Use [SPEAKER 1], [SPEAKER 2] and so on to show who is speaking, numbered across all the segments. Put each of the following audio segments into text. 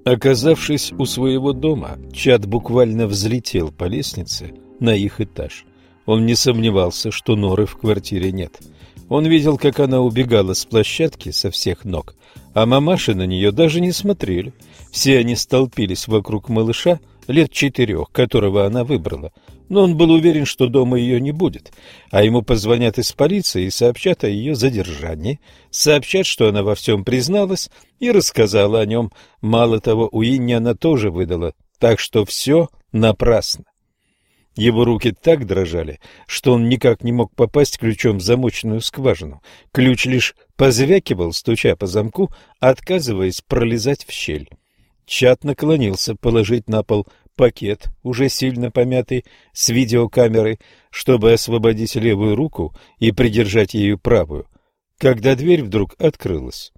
[SPEAKER 1] Оказавшись у своего дома, Чад буквально взлетел по лестнице на их этаж. Он не сомневался, что Норы в квартире нет. Он видел, как она убегала с площадки со всех ног, а мамаши на нее даже не смотрели. Все они столпились вокруг малыша лет 4, которого она выбрала. Но он был уверен, что дома ее не будет, а ему позвонят из полиции и сообщат о ее задержании, сообщат, что она во всем призналась и рассказала о нем. Мало того, Уинни она тоже выдала, так что все напрасно. Его руки так дрожали, что он никак не мог попасть ключом в замочную скважину. Ключ лишь позвякивал, стуча по замку, отказываясь пролезать в щель. Чад наклонился положить на пол пакет, уже сильно помятый, с видеокамерой, чтобы освободить левую руку и придержать ею правую, когда дверь вдруг открылась.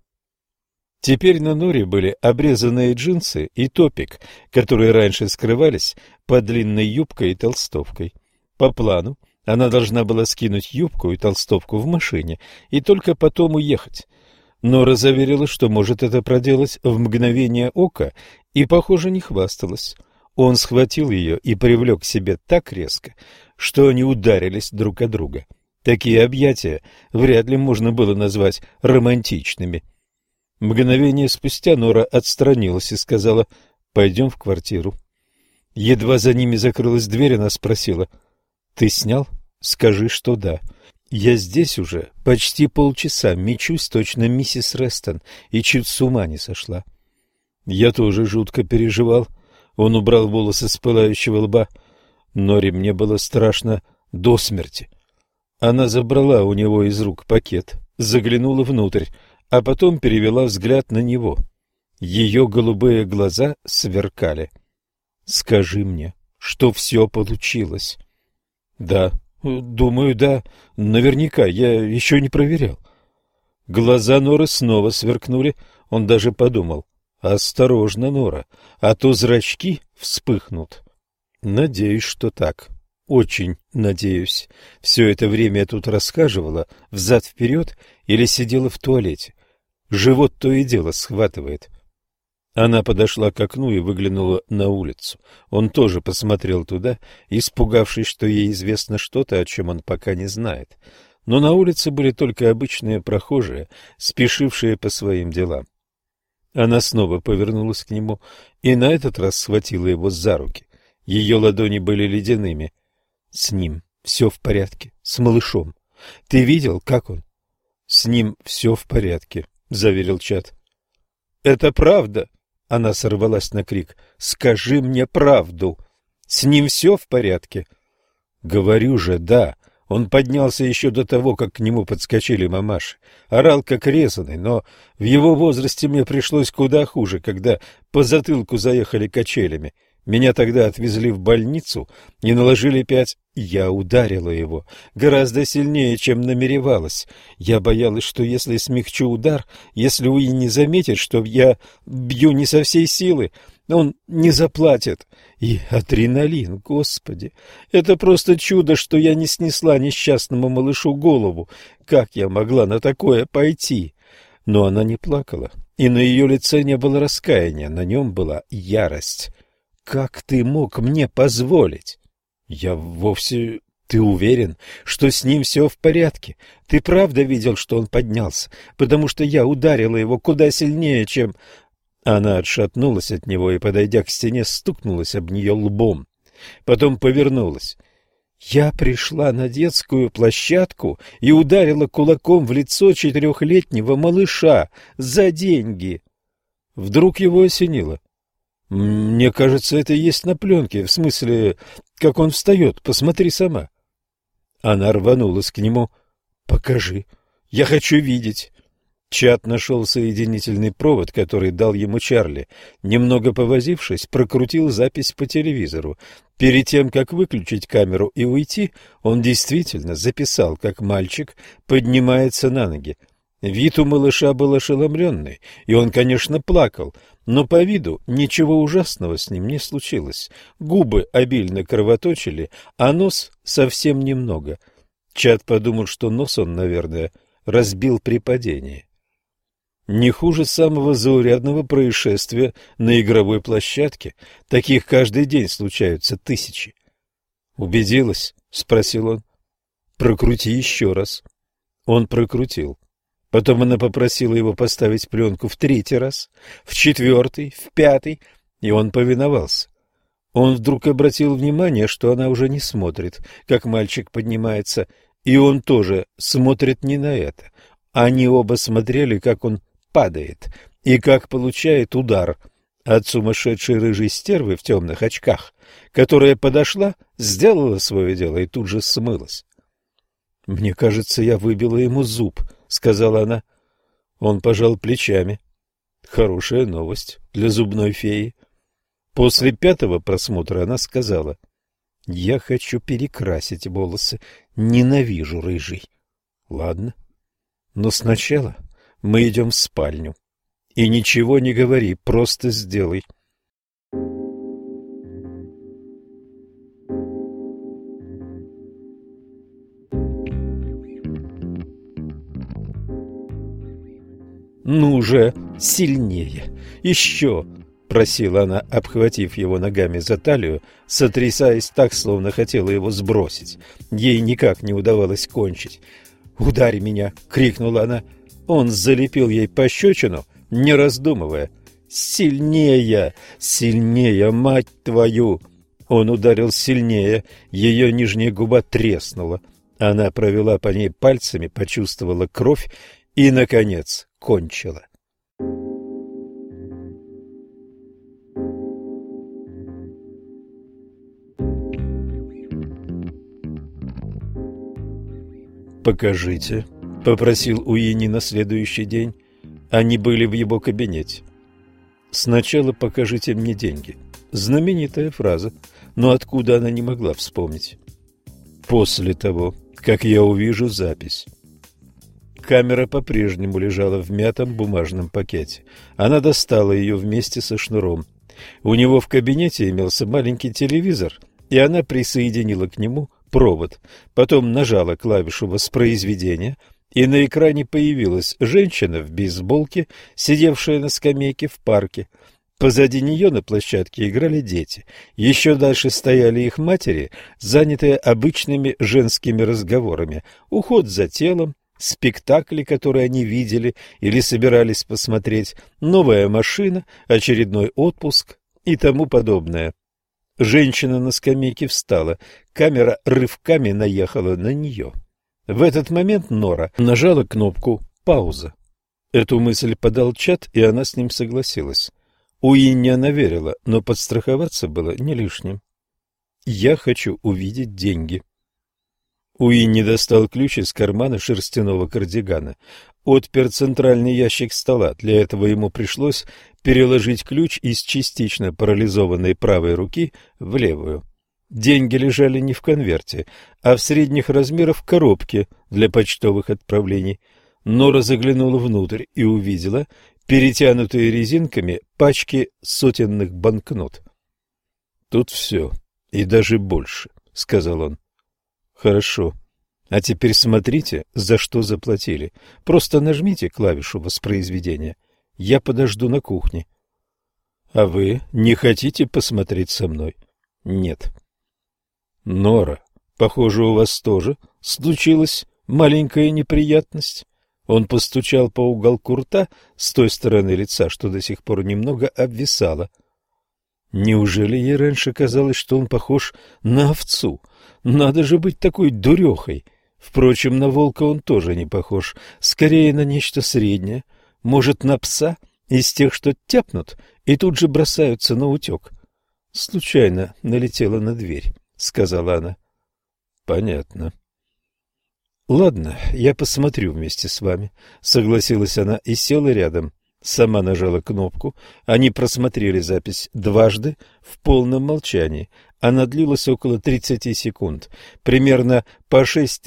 [SPEAKER 1] Теперь на Норе были обрезанные джинсы и топик, которые раньше скрывались под длинной юбкой и толстовкой. По плану она должна была скинуть юбку и толстовку в машине и только потом уехать. Нора заверила, что может это проделать в мгновение ока, и, похоже, не хвасталась. Он схватил ее и привлек к себе так резко, что они ударились друг о друга. Такие объятия вряд ли можно было назвать романтичными. Мгновение спустя Нора отстранилась и сказала: «Пойдем в квартиру». Едва за ними закрылась дверь, она спросила: «Ты снял? Скажи, что да. Я здесь уже почти полчаса, мечусь точно миссис Рестон, и чуть с ума не сошла». Я тоже жутко переживал. Он убрал волосы с пылающего лба. Норе мне было страшно до смерти. Она забрала у него из рук пакет, заглянула внутрь, а потом перевела взгляд на него. Ее голубые глаза сверкали. «Скажи мне, что все получилось». «Да, думаю, да. Наверняка, я еще не проверял». Глаза Норы снова сверкнули. Он даже подумал: «Осторожно, Нора, а то зрачки вспыхнут». «Надеюсь, что так. Очень надеюсь. Все это время я тут расхаживала взад-вперед или сидела в туалете. Живот то и дело схватывает». Она подошла к окну и выглянула на улицу. Он тоже посмотрел туда, испугавшись, что ей известно что-то, о чем он пока не знает. Но на улице были только обычные прохожие, спешившие по своим делам. Она снова повернулась к нему и на этот раз схватила его за руки. Ее ладони были ледяными. «С ним все в порядке, с малышом. Ты видел, как он?» «С ним все в порядке», — заверил Чад. «Это правда?» — она сорвалась на крик. «Скажи мне правду. С ним все в порядке?» «Говорю же, да». Он поднялся еще до того, как к нему подскочили мамаши. Орал как резаный, но в его возрасте мне пришлось куда хуже, когда по затылку заехали качелями. Меня тогда отвезли в больницу и наложили 5. Я ударила его гораздо сильнее, чем намеревалась. Я боялась, что если смягчу удар, если Уин не заметит, что я бью не со всей силы, он не заплатит. И адреналин, господи, это просто чудо, что я не снесла несчастному малышу голову. Как я могла на такое пойти? Но она не плакала, и на ее лице не было раскаяния, на нем была ярость. «Как ты мог мне позволить?» «Я вовсе...» «Ты уверен, что с ним все в порядке? Ты правда видел, что он поднялся? Потому что я ударила его куда сильнее, чем...» Она отшатнулась от него и, подойдя к стене, стукнулась об нее лбом. Потом повернулась. «Я пришла на детскую площадку и ударила кулаком в лицо 4-летнего малыша за деньги». Вдруг его осенило. «Мне кажется, это есть на пленке, в смысле, как он встает, посмотри сама». Она рванулась к нему. «Покажи, я хочу видеть». Чад нашел соединительный провод, который дал ему Чарли. Немного повозившись, прокрутил запись по телевизору. Перед тем, как выключить камеру и уйти, он действительно записал, как мальчик поднимается на ноги. Вид у малыша был ошеломленный, и он, конечно, плакал, но по виду ничего ужасного с ним не случилось. Губы обильно кровоточили, а нос совсем немного. Чад подумал, что нос он, наверное, разбил при падении. Не хуже самого заурядного происшествия на игровой площадке. Таких каждый день случаются тысячи. «Убедилась?» — спросил он. «Прокрути еще раз». Он прокрутил. Потом она попросила его поставить пленку в 3-й раз, в 4-й, в 5-й, и он повиновался. Он вдруг обратил внимание, что она уже не смотрит, как мальчик поднимается, и он тоже смотрит не на это. Они оба смотрели, как он падает и как получает удар от сумасшедшей рыжей стервы в темных очках, которая подошла, сделала свое дело и тут же смылась. «Мне кажется, я выбила ему зуб», — сказала она. Он пожал плечами. Хорошая новость для зубной феи. После 5-го просмотра она сказала: «Я хочу перекрасить волосы. Ненавижу рыжий». «Ладно. Но сначала мы идем в спальню. И ничего не говори, просто сделай». «Ну же, сильнее! Еще!» — просила она, обхватив его ногами за талию, сотрясаясь так, словно хотела его сбросить. Ей никак не удавалось кончить. «Ударь меня!» — крикнула она. Он залепил ей пощечину, не раздумывая. «Сильнее! Сильнее, мать твою!» Он ударил сильнее, ее нижняя губа треснула. Она провела по ней пальцами, почувствовала кровь и, наконец, кончила. «Покажите», — попросил Уинни на следующий день. Они были в его кабинете. «Сначала покажите мне деньги». Знаменитая фраза, но откуда она не могла вспомнить. «После того, как я увижу запись». Камера по-прежнему лежала в мятом бумажном пакете. Она достала ее вместе со шнуром. У него в кабинете имелся маленький телевизор, и она присоединила к нему провод. Потом нажала клавишу воспроизведения, и на экране появилась женщина в бейсболке, сидевшая на скамейке в парке. Позади нее на площадке играли дети. Еще дальше стояли их матери, занятые обычными женскими разговорами. Уход за телом, спектакли, которые они видели или собирались посмотреть, новая машина, очередной отпуск и тому подобное. Женщина на скамейке встала, камера рывками наехала на нее. В этот момент Нора нажала кнопку «Пауза». Эту мысль подал Чад, и она с ним согласилась. Уинни она верила, но подстраховаться было не лишним. «Я хочу увидеть деньги». Уинни достал ключ из кармана шерстяного кардигана. Отпер центральный ящик стола. Для этого ему пришлось переложить ключ из частично парализованной правой руки в левую. Деньги лежали не в конверте, а в средних размерах коробке для почтовых отправлений. Нора заглянула внутрь и увидела перетянутые резинками пачки сотенных банкнот. «Тут все, и даже больше», — сказал он. «Хорошо. А теперь смотрите, за что заплатили. Просто нажмите клавишу воспроизведения. Я подожду на кухне». «А вы не хотите посмотреть со мной?» «Нет». «Нора, похоже, у вас тоже случилась маленькая неприятность». Он постучал по уголку рта с той стороны лица, что до сих пор немного обвисало. Неужели ей раньше казалось, что он похож на овцу? Надо же быть такой дурехой. Впрочем, на волка он тоже не похож. Скорее на нечто среднее. Может, на пса из тех, что тяпнут и тут же бросаются на утек. Случайно налетела на дверь, сказала она. Понятно. Ладно, я посмотрю вместе с вами, согласилась она и села рядом. Сама нажала кнопку. Они просмотрели запись дважды в полном молчании. Она длилась около 30 секунд, примерно по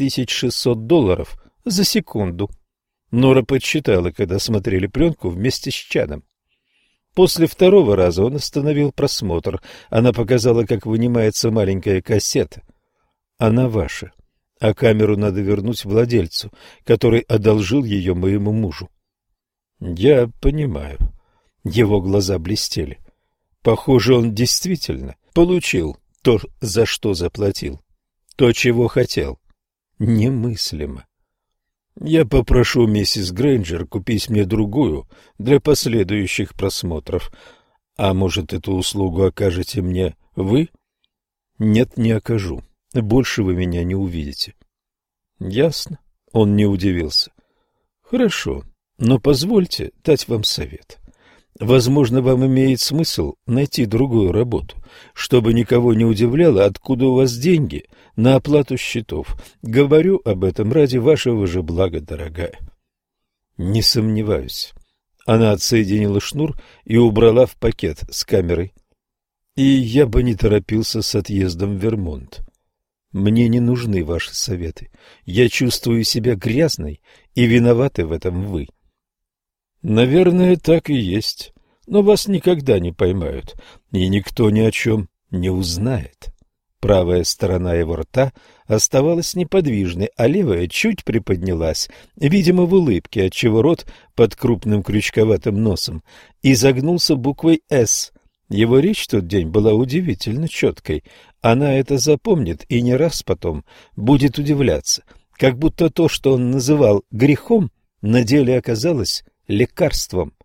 [SPEAKER 1] $6600 за секунду. Нора подсчитала, когда смотрели пленку вместе с Чадом. После второго раза он остановил просмотр. Она показала, как вынимается маленькая кассета. Она ваша, а камеру надо вернуть владельцу, который одолжил ее моему мужу. Я понимаю. Его глаза блестели. Похоже, он действительно получил то, за что заплатил, то, чего хотел. Немыслимо. Я попрошу миссис Грейнджер купить мне другую для последующих просмотров. А может, эту услугу окажете мне вы? Нет, не окажу. Больше вы меня не увидите. Ясно. Он не удивился. Хорошо, но позвольте дать вам совет. Возможно, вам имеет смысл найти другую работу, чтобы никого не удивляло, откуда у вас деньги на оплату счетов. Говорю об этом ради вашего же блага, дорогая. Не сомневаюсь. Она отсоединила шнур и убрала в пакет с камерой. И я бы не торопился с отъездом в Вермонт. Мне не нужны ваши советы. Я чувствую себя грязной, и виноваты в этом вы. Наверное, так и есть, но вас никогда не поймают, и никто ни о чем не узнает. Правая сторона его рта оставалась неподвижной, а левая чуть приподнялась, видимо, в улыбке, отчего рот под крупным крючковатым носом изогнулся буквой «С». Его речь в тот день была удивительно четкой. Она это запомнит и не раз потом будет удивляться, как будто то, что он называл грехом, на деле оказалось лекарством.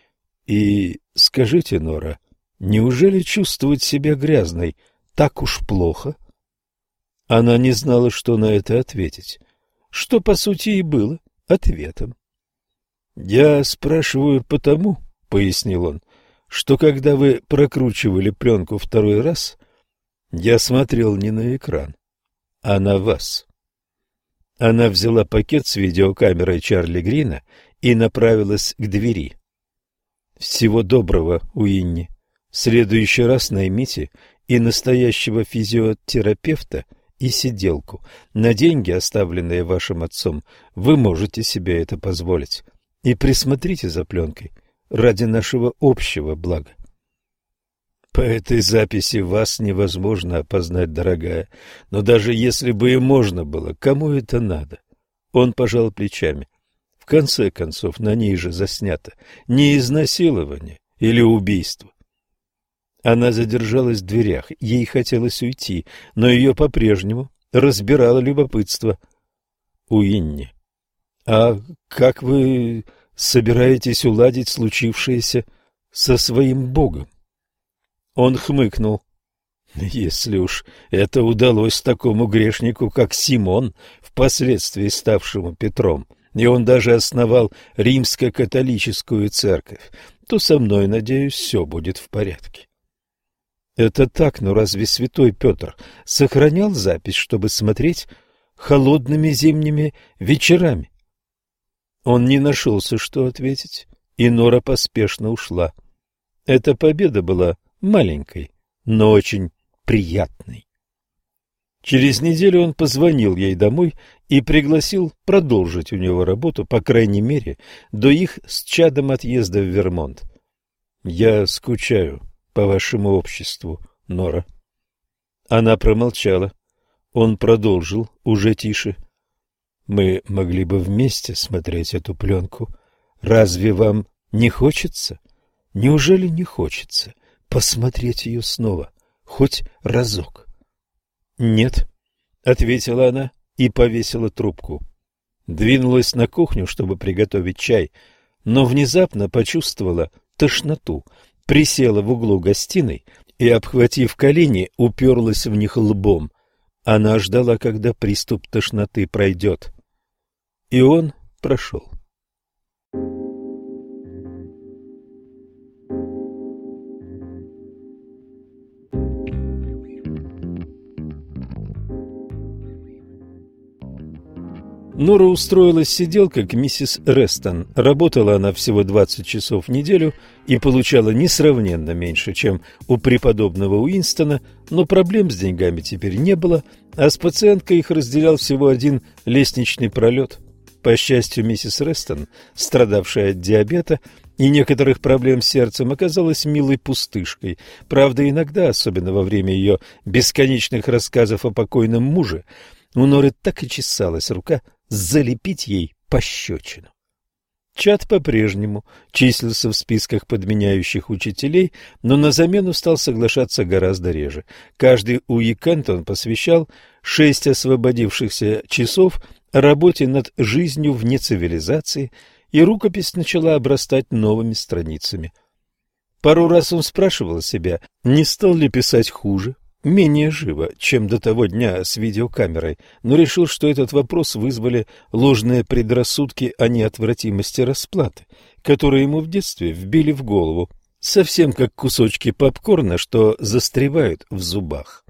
[SPEAKER 1] И скажите, Нора, неужели чувствовать себя грязной так уж плохо? Она не знала, что на это ответить, что, по сути, и было ответом. «Я спрашиваю потому, — пояснил он, — что когда вы прокручивали пленку второй раз, я смотрел не на экран, а на вас». Она взяла пакет с видеокамерой Чарли Грина и направилась к двери. «Всего доброго, Уинни. В следующий раз наймите и настоящего физиотерапевта, и сиделку. На деньги, оставленные вашим отцом, вы можете себе это позволить. И присмотрите за пленкой ради нашего общего блага». По этой записи вас невозможно опознать, дорогая, но даже если бы и можно было, кому это надо? Он пожал плечами. В конце концов, на ней же заснято не изнасилование или убийство. Она задержалась в дверях, ей хотелось уйти, но ее по-прежнему разбирало любопытство. Уинни, а как вы собираетесь уладить случившееся со своим Богом? Он хмыкнул. Если уж это удалось такому грешнику, как Симон, впоследствии ставшему Петром, и он даже основал римско-католическую церковь, то со мной, надеюсь, все будет в порядке. Это так, но разве святой Петр сохранял запись, чтобы смотреть холодными зимними вечерами? Он не нашелся, что ответить, и Нора поспешно ушла. Эта победа была маленькой, но очень приятной. Через неделю он позвонил ей домой и пригласил продолжить у него работу, по крайней мере, до их с Чадом отъезда в Вермонт. «Я скучаю по вашему обществу, Нора». Она промолчала. Он продолжил, уже тише. «Мы могли бы вместе смотреть эту пленку. Разве вам не хочется? Неужели не хочется посмотреть ее снова, хоть разок?» «Нет», — ответила она и повесила трубку. Двинулась на кухню, чтобы приготовить чай, но внезапно почувствовала тошноту, присела в углу гостиной и, обхватив колени, уперлась в них лбом. Она ждала, когда приступ тошноты пройдет. И он прошел. Нора устроилась сиделкой к миссис Рестон. Работала она всего 20 часов в неделю и получала несравненно меньше, чем у преподобного Уинстона, но проблем с деньгами теперь не было, а с пациенткой их разделял всего один лестничный пролет. По счастью, миссис Рестон, страдавшая от диабета и некоторых проблем с сердцем, оказалась милой пустышкой. Правда, иногда, особенно во время ее бесконечных рассказов о покойном муже, у Норы так и чесалась рука залепить ей пощечину. Чад по-прежнему числился в списках подменяющих учителей, но на замену стал соглашаться гораздо реже. Каждый уикенд он посвящал 6 освободившихся часов работе над жизнью вне цивилизации, и рукопись начала обрастать новыми страницами. Пару раз он спрашивал себя, не стал ли писать хуже, менее живо, чем до того дня с видеокамерой, но решил, что этот вопрос вызвали ложные предрассудки о неотвратимости расплаты, которые ему в детстве вбили в голову, совсем как кусочки попкорна, что застревают в зубах.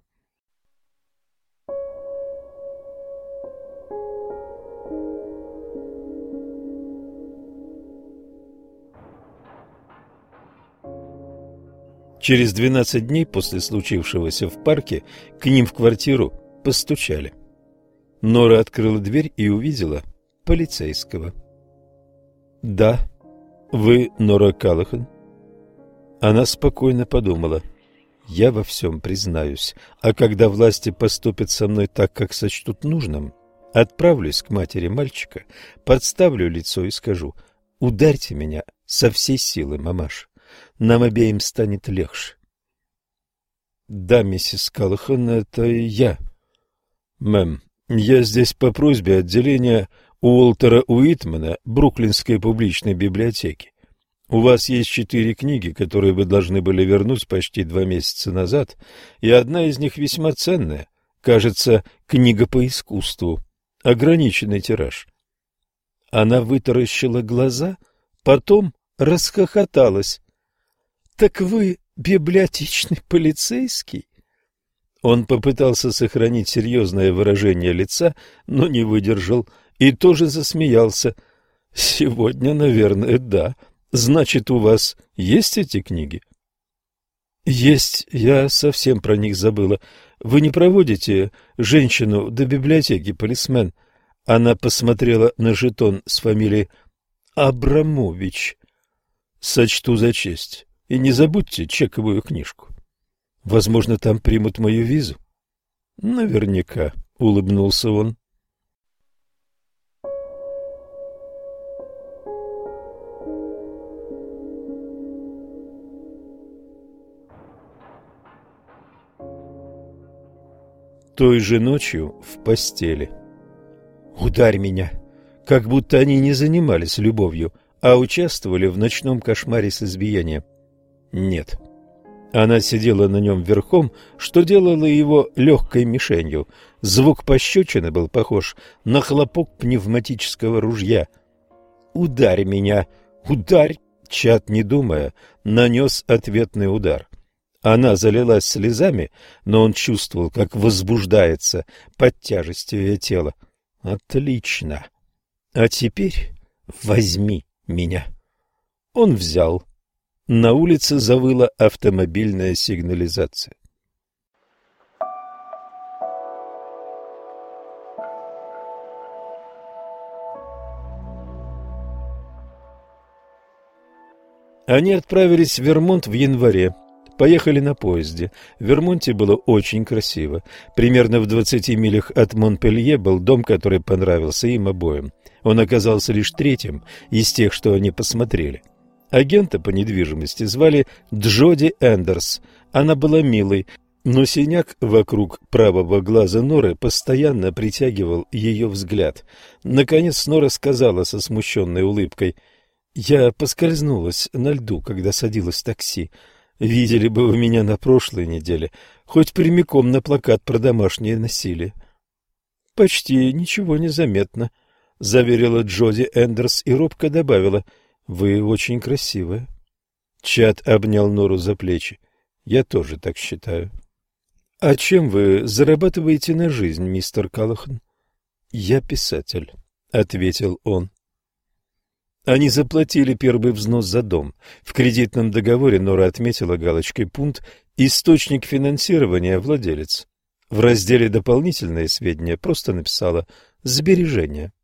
[SPEAKER 1] Через 12 дней после случившегося в парке к ним в квартиру постучали. Нора открыла дверь и увидела полицейского. «Да, вы Нора Каллахан?» Она спокойно подумала. «Я во всем признаюсь, а когда власти поступят со мной так, как сочтут нужным, отправлюсь к матери мальчика, подставлю лицо и скажу: ударьте меня со всей силы, мамаша. Нам обеим станет легче». «Да, миссис Каллахан, это я». «Мэм, я здесь по просьбе отделения Уолтера Уитмана Бруклинской публичной библиотеки. У вас есть 4 книги, которые вы должны были вернуть почти 2 месяца назад, и одна из них весьма ценная, кажется, книга по искусству, ограниченный тираж». Она вытаращила глаза, потом расхохоталась. «Так вы библиотечный полицейский?» Он попытался сохранить серьезное выражение лица, но не выдержал и тоже засмеялся. «Сегодня, наверное, да. Значит, у вас есть эти книги?» «Есть. Я совсем про них забыла. Вы не проводите женщину до библиотеки, полисмен?» Она посмотрела на жетон с фамилией Абрамович. «Сочту за честь. И не забудьте чековую книжку. Возможно, там примут мою визу». «Наверняка», — улыбнулся он. Той же ночью в постели. «Ударь меня!» Как будто они не занимались любовью, а участвовали в ночном кошмаре с избиением. Нет. Она сидела на нем верхом, что делало его легкой мишенью. Звук пощечины был похож на хлопок пневматического ружья. «Ударь меня! Ударь!» Чад, не думая, нанес ответный удар. Она залилась слезами, но он чувствовал, как возбуждается под тяжестью ее тела. «Отлично! А теперь возьми меня!» Он взял. На улице завыла автомобильная сигнализация. Они отправились в Вермонт в январе. Поехали на поезде. В Вермонте было очень красиво. Примерно в 20 милях от Монпелье был дом, который понравился им обоим. Он оказался лишь третьим из тех, что они посмотрели. Агента по недвижимости звали Джоди Эндерс. Она была милой, но синяк вокруг правого глаза Норы постоянно притягивал ее взгляд. Наконец Нора сказала со смущенной улыбкой: «Я поскользнулась на льду, когда садилась в такси. Видели бы вы меня на прошлой неделе, хоть прямиком на плакат про домашнее насилие». «Почти ничего не заметно», — заверила Джоди Эндерс и робко добавила: «Вы очень красивая». Чад обнял Нору за плечи. «Я тоже так считаю». «А чем вы зарабатываете на жизнь, мистер Каллахан?» «Я писатель», — ответил он. Они заплатили первый взнос за дом. В кредитном договоре Нора отметила галочкой пункт «Источник финансирования владелец». В разделе «Дополнительные сведения» просто написала «Сбережения».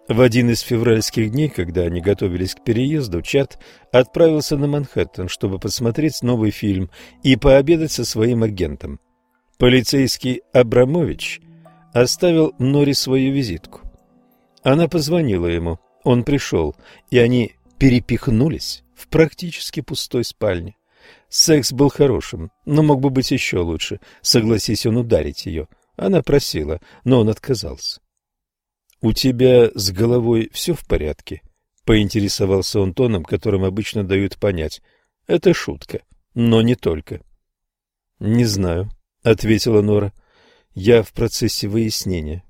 [SPEAKER 1] В один из февральских дней, когда они готовились к переезду, Чад отправился на Манхэттен, чтобы посмотреть новый фильм и пообедать со своим агентом. Полицейский Абрамович оставил Норе свою визитку. Она позвонила ему, он пришел, и они перепихнулись в практически пустой спальне. Секс был хорошим, но мог бы быть еще лучше, согласись он ударить ее. Она просила, но он отказался. «У тебя с головой все в порядке?» — поинтересовался он тоном, которым обычно дают понять. «Это шутка, но не только». «Не знаю», — ответила Нора. «Я в процессе выяснения».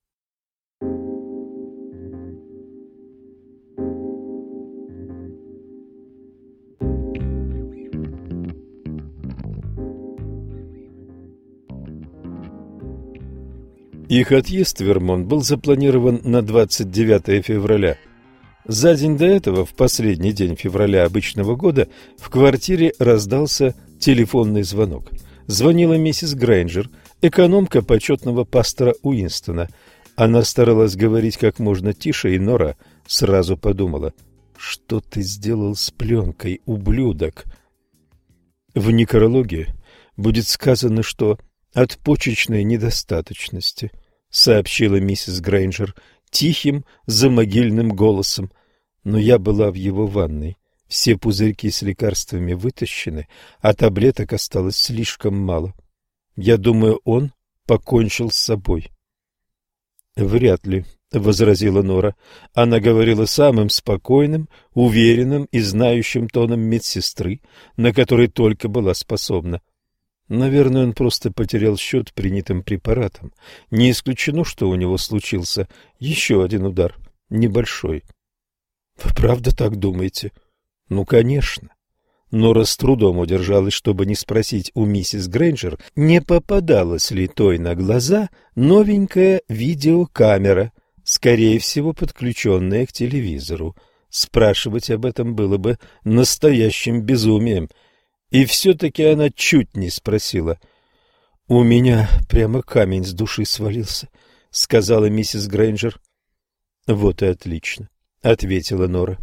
[SPEAKER 1] Их отъезд в Вермонт был запланирован на 29 февраля. За день до этого, в последний день февраля обычного года, в квартире раздался телефонный звонок. Звонила миссис Грейнджер, экономка почетного пастора Уинстона. Она старалась говорить как можно тише, и Нора сразу подумала: «Что ты сделал с пленкой, ублюдок?» В некрологе будет сказано, что от почечной недостаточности, сообщила миссис Грейнджер тихим замогильным голосом. Но я была в его ванной. Все пузырьки с лекарствами вытащены, а таблеток осталось слишком мало. Я думаю, он покончил с собой. Вряд ли, возразила Нора. Она говорила самым спокойным, уверенным и знающим тоном медсестры, на который только была способна. Наверное, он просто потерял счет принятым препаратам. Не исключено, что у него случился еще один удар, небольшой. Вы правда так думаете? Ну, конечно. Нора с трудом удержалась, чтобы не спросить у миссис Грейнджер, не попадалась ли той на глаза новенькая видеокамера, скорее всего, подключенная к телевизору. Спрашивать об этом было бы настоящим безумием. И все-таки она чуть не спросила. — У меня прямо камень с души свалился, — сказала миссис Грейнджер. — Вот и отлично, — ответила Нора.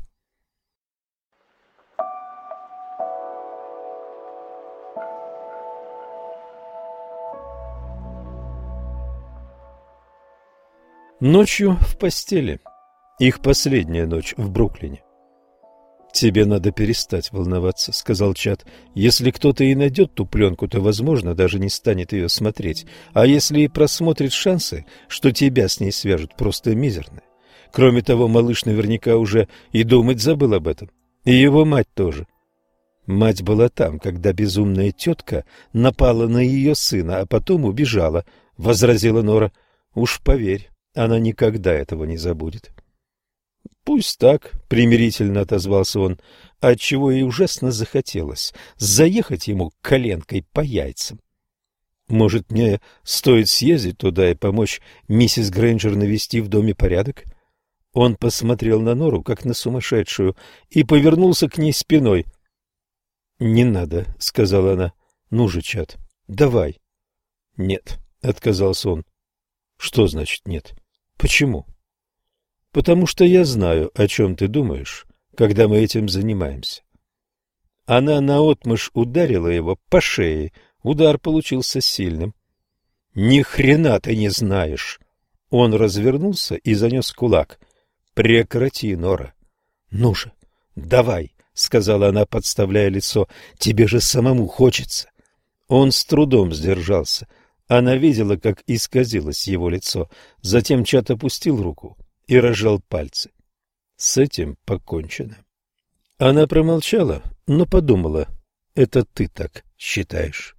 [SPEAKER 1] Ночью в постели. Их последняя ночь в Бруклине. «Тебе надо перестать волноваться», — сказал Чад. «Если кто-то и найдет ту пленку, то, возможно, даже не станет ее смотреть. А если и просмотрит, шансы, что тебя с ней свяжут, просто мизерные. Кроме того, малыш наверняка уже и думать забыл об этом. И его мать тоже». Мать была там, когда безумная тетка напала на ее сына, а потом убежала, — возразила Нора. «Уж поверь, она никогда этого не забудет». «Пусть так», — примирительно отозвался он, отчего ей ужасно захотелось заехать ему коленкой по яйцам. «Может, мне стоит съездить туда и помочь миссис Грейнджер навести в доме порядок?» Он посмотрел на Нору, как на сумасшедшую, и повернулся к ней спиной. «Не надо», — сказала она. «Ну же, Чад, давай». «Нет», — отказался он. «Что значит нет? Почему?» «Потому что я знаю, о чем ты думаешь, когда мы этим занимаемся». Она наотмашь ударила его по шее. Удар получился сильным. «Ни хрена ты не знаешь!» Он развернулся и занес кулак. «Прекрати, Нора!» «Ну же, давай!» — сказала она, подставляя лицо. «Тебе же самому хочется!» Он с трудом сдержался. Она видела, как исказилось его лицо. Затем Чад опустил руку и разжал пальцы. С этим покончено. Она промолчала, но подумала: это ты так считаешь.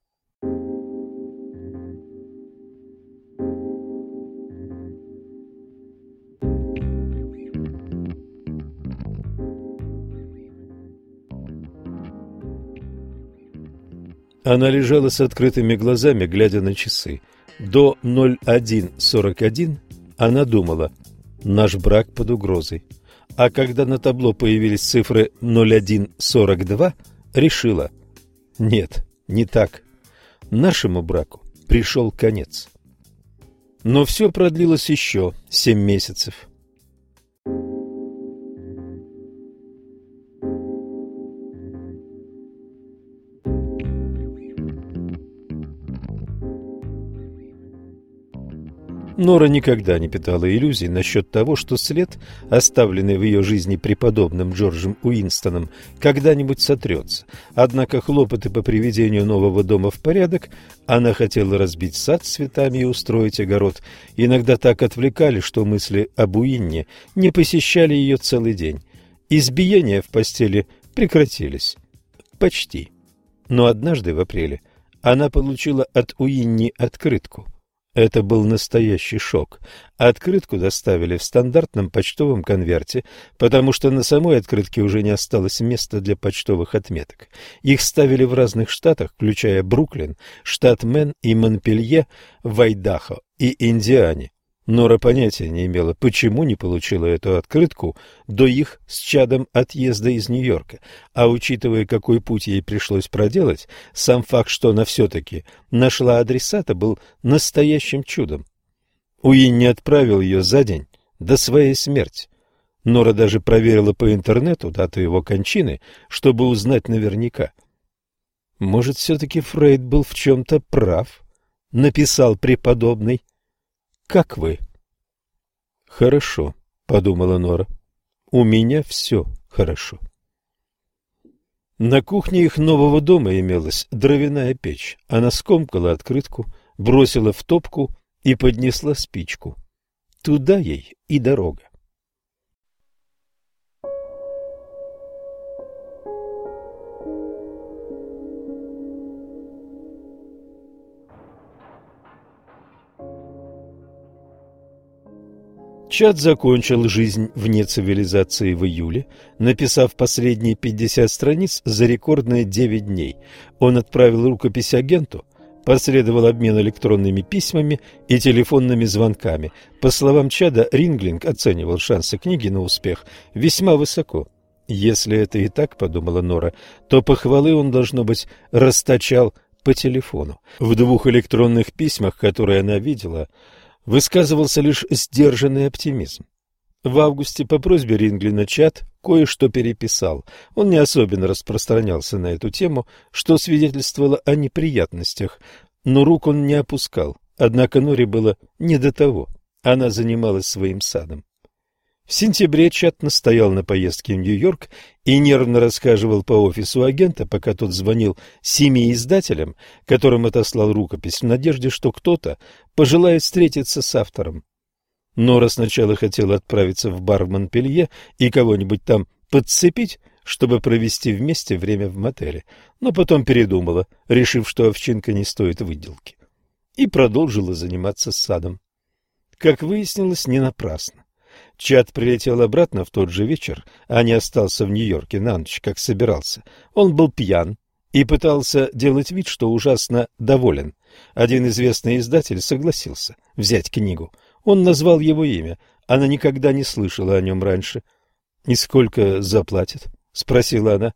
[SPEAKER 1] Она лежала с открытыми глазами, глядя на часы. До 01:41 она думала: наш брак под угрозой. А когда на табло появились цифры 01:42, решила: нет, не так. Нашему браку пришел конец. Но все продлилось еще 7 месяцев. Нора никогда не питала иллюзий насчет того, что след, оставленный в ее жизни преподобным Джорджем Уинстоном, когда-нибудь сотрется. Однако хлопоты по приведению нового дома в порядок, она хотела разбить сад с цветами и устроить огород, иногда так отвлекали, что мысли об Уинне не посещали ее целый день. Избиения в постели прекратились. Почти. Но однажды в апреле она получила от Уинни открытку. Это был настоящий шок. Открытку доставили в стандартном почтовом конверте, потому что на самой открытке уже не осталось места для почтовых отметок. Их ставили в разных штатах, включая Бруклин, штат Мэн и Монпелье в Айдахо и Индиане. Нора понятия не имела, почему не получила эту открытку до их с Чадом отъезда из Нью-Йорка, а учитывая, какой путь ей пришлось проделать, сам факт, что она все-таки нашла адресата, был настоящим чудом. Уинни отправил ее за день до своей смерти. Нора даже проверила по интернету дату его кончины, чтобы узнать наверняка. Может, все-таки Фрейд был в чем-то прав, написал преподобный. Как вы? Хорошо, подумала Нора. У меня все хорошо. На кухне их нового дома имелась дровяная печь. Она скомкала открытку, бросила в топку и поднесла спичку. Туда ей и дорога. Чад закончил жизнь вне цивилизации в июле, написав последние 50 страниц за рекордные 9 дней. Он отправил рукопись агенту, последовал обмен электронными письмами и телефонными звонками. По словам Чада, Ринглинг оценивал шансы книги на успех весьма высоко. Если это и так, подумала Нора, то похвалы он, должно быть, расточал по телефону. В 2 электронных письмах, которые она видела, высказывался лишь сдержанный оптимизм. В августе по просьбе Ринглина Чад кое-что переписал. Он не особенно распространялся на эту тему, что свидетельствовало о неприятностях, но рук он не опускал. Однако Норе было не до того. Она занималась своим садом. В сентябре Чад настоял на поездке в Нью-Йорк и нервно расхаживал по офису агента, пока тот звонил 7 издателям, которым отослал рукопись, в надежде, что кто-то пожелает встретиться с автором. Нора сначала хотела отправиться в бар в Монпелье и кого-нибудь там подцепить, чтобы провести вместе время в мотеле, но потом передумала, решив, что овчинка не стоит выделки, и продолжила заниматься садом. Как выяснилось, не напрасно. Чад прилетел обратно в тот же вечер, а не остался в Нью-Йорке на ночь, как собирался. Он был пьян и пытался делать вид, что ужасно доволен. Один известный издатель согласился взять книгу. Он назвал его имя. Она никогда не слышала о нем раньше. — И сколько заплатят? — спросила она.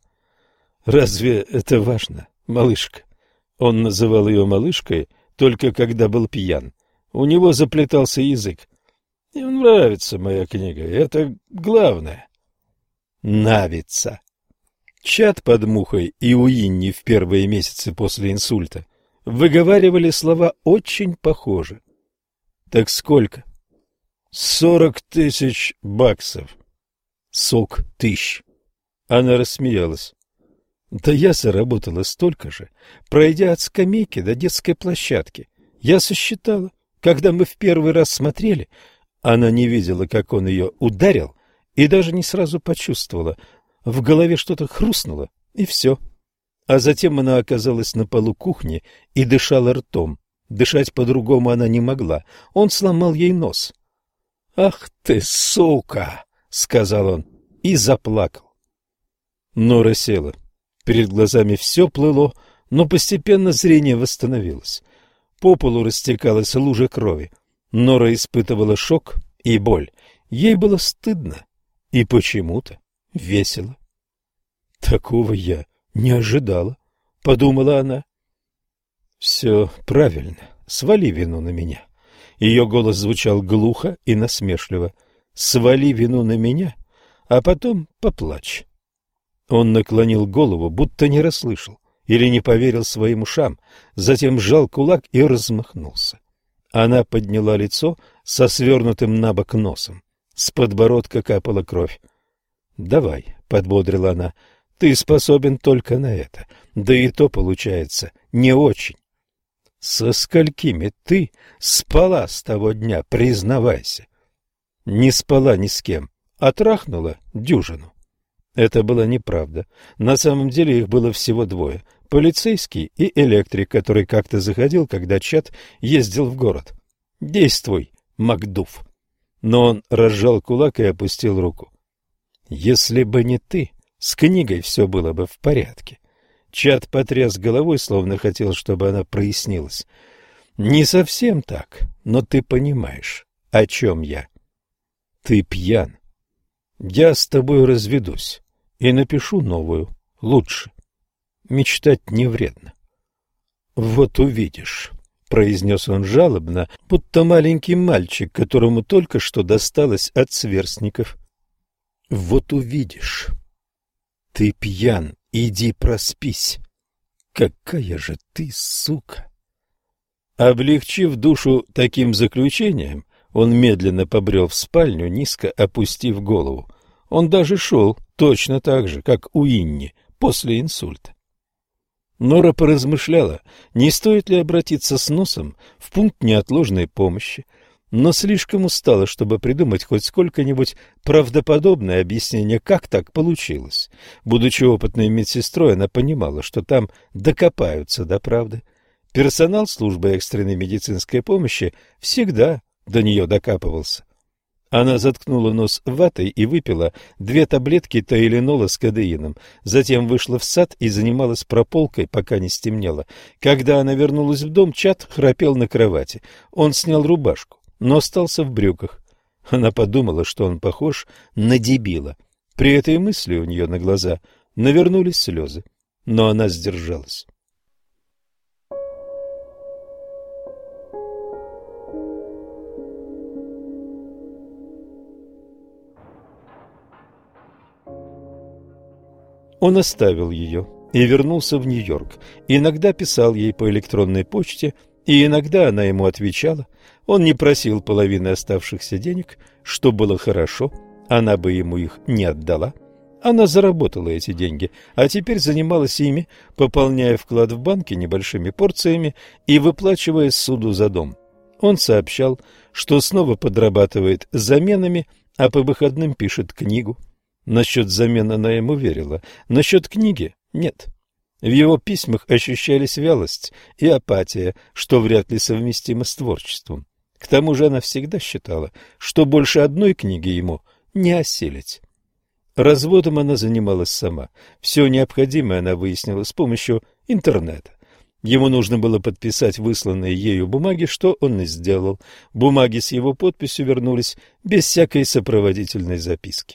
[SPEAKER 1] — Разве это важно, малышка? Он называл ее малышкой только когда был пьян. У него заплетался язык. Им нравится моя книга, это главное. Нравится. Чад под мухой и Уинни в первые месяцы после инсульта выговаривали слова очень похоже. Так сколько? 40 тысяч баксов. 40 тысяч. Она рассмеялась. Да я заработала столько же, пройдя от скамейки до детской площадки. Я сосчитала, когда мы в первый раз смотрели. Она не видела, как он ее ударил, и даже не сразу почувствовала. В голове что-то хрустнуло, и все. А затем она оказалась на полу кухни и дышала ртом. Дышать по-другому она не могла. Он сломал ей нос. «Ах ты, сука!» — сказал он и заплакал. Нора села. Перед глазами все плыло, но постепенно зрение восстановилось. По полу растекалась лужа крови. Нора испытывала шок и боль. Ей было стыдно и почему-то весело. Такого я не ожидала, подумала она. Все правильно, свали вину на меня. Ее голос звучал глухо и насмешливо. Свали вину на меня, а потом поплачь. Он наклонил голову, будто не расслышал или не поверил своим ушам, затем сжал кулак и размахнулся. Она подняла лицо со свернутым набок носом. С подбородка капала кровь. «Давай», — подбодрила она, — «ты способен только на это. Да и то, получается, не очень». «Со сколькими ты спала с того дня, признавайся?» «Не спала ни с кем, а трахнула дюжину». Это была неправда. На самом деле их было всего двое. Полицейский и электрик, который как-то заходил, когда Чад ездил в город. «Действуй, Макдув». Но он разжал кулак и опустил руку. «Если бы не ты, с книгой все было бы в порядке». Чад потряс головой, словно хотел, чтобы она прояснилась. «Не совсем так, но ты понимаешь, о чем я. Ты пьян. Я с тобой разведусь и напишу новую, лучше. Мечтать не вредно». «Вот увидишь», — произнес он жалобно, будто маленький мальчик, которому только что досталось от сверстников. «Вот увидишь. Ты пьян, иди проспись. Какая же ты сука!» Облегчив душу таким заключением, он медленно побрел в спальню, низко опустив голову. Он даже шел точно так же, как Уинни после инсульта. Нора поразмышляла, не стоит ли обратиться с носом в пункт неотложной помощи, но слишком устала, чтобы придумать хоть сколько-нибудь правдоподобное объяснение, как так получилось. Будучи опытной медсестрой, она понимала, что там докопаются до правды. Персонал службы экстренной медицинской помощи всегда до нее докапывался. Она заткнула нос ватой и выпила 2 таблетки тайленола с кодеином. Затем вышла в сад и занималась прополкой, пока не стемнело. Когда она вернулась в дом, Чад храпел на кровати. Он снял рубашку, но остался в брюках. Она подумала, что он похож на дебила. При этой мысли у нее на глаза навернулись слезы, но она сдержалась. Он оставил ее и вернулся в Нью-Йорк. Иногда писал ей по электронной почте, и иногда она ему отвечала. Он не просил половины оставшихся денег, что было хорошо, она бы ему их не отдала. Она заработала эти деньги, а теперь занималась ими, пополняя вклад в банке небольшими порциями и выплачивая суду за дом. Он сообщал, что снова подрабатывает заменами, а по выходным пишет книгу. Насчет замен она ему верила, насчет книги – нет. В его письмах ощущались вялость и апатия, что вряд ли совместимо с творчеством. К тому же она всегда считала, что больше одной книги ему не осилить. Разводом она занималась сама. Все необходимое она выяснила с помощью интернета. Ему нужно было подписать высланные ею бумаги, что он и сделал. Бумаги с его подписью вернулись без всякой сопроводительной записки.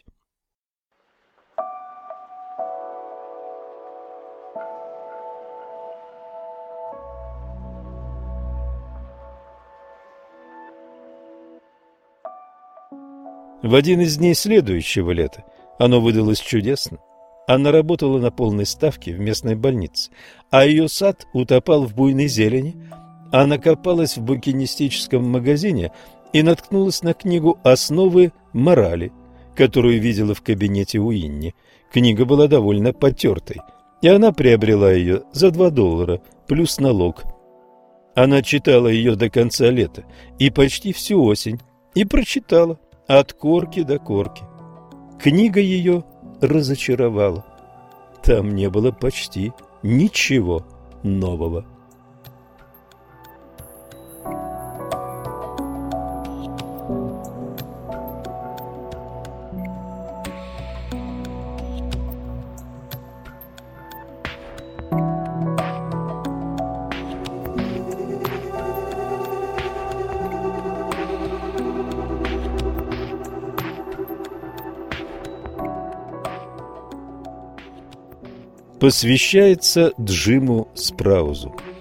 [SPEAKER 1] В один из дней следующего лета, оно выдалось чудесно, она работала на полной ставке в местной больнице, а ее сад утопал в буйной зелени. Она копалась в букинистическом магазине и наткнулась на книгу «Основы морали», которую видела в кабинете Уинни. Книга была довольно потертой, и она приобрела ее за $2 плюс налог. Она читала ее до конца лета и почти всю осень, и прочитала от корки до корки. Книга ее разочаровала. Там не было почти ничего нового. Посвящается Джиму Спраузу.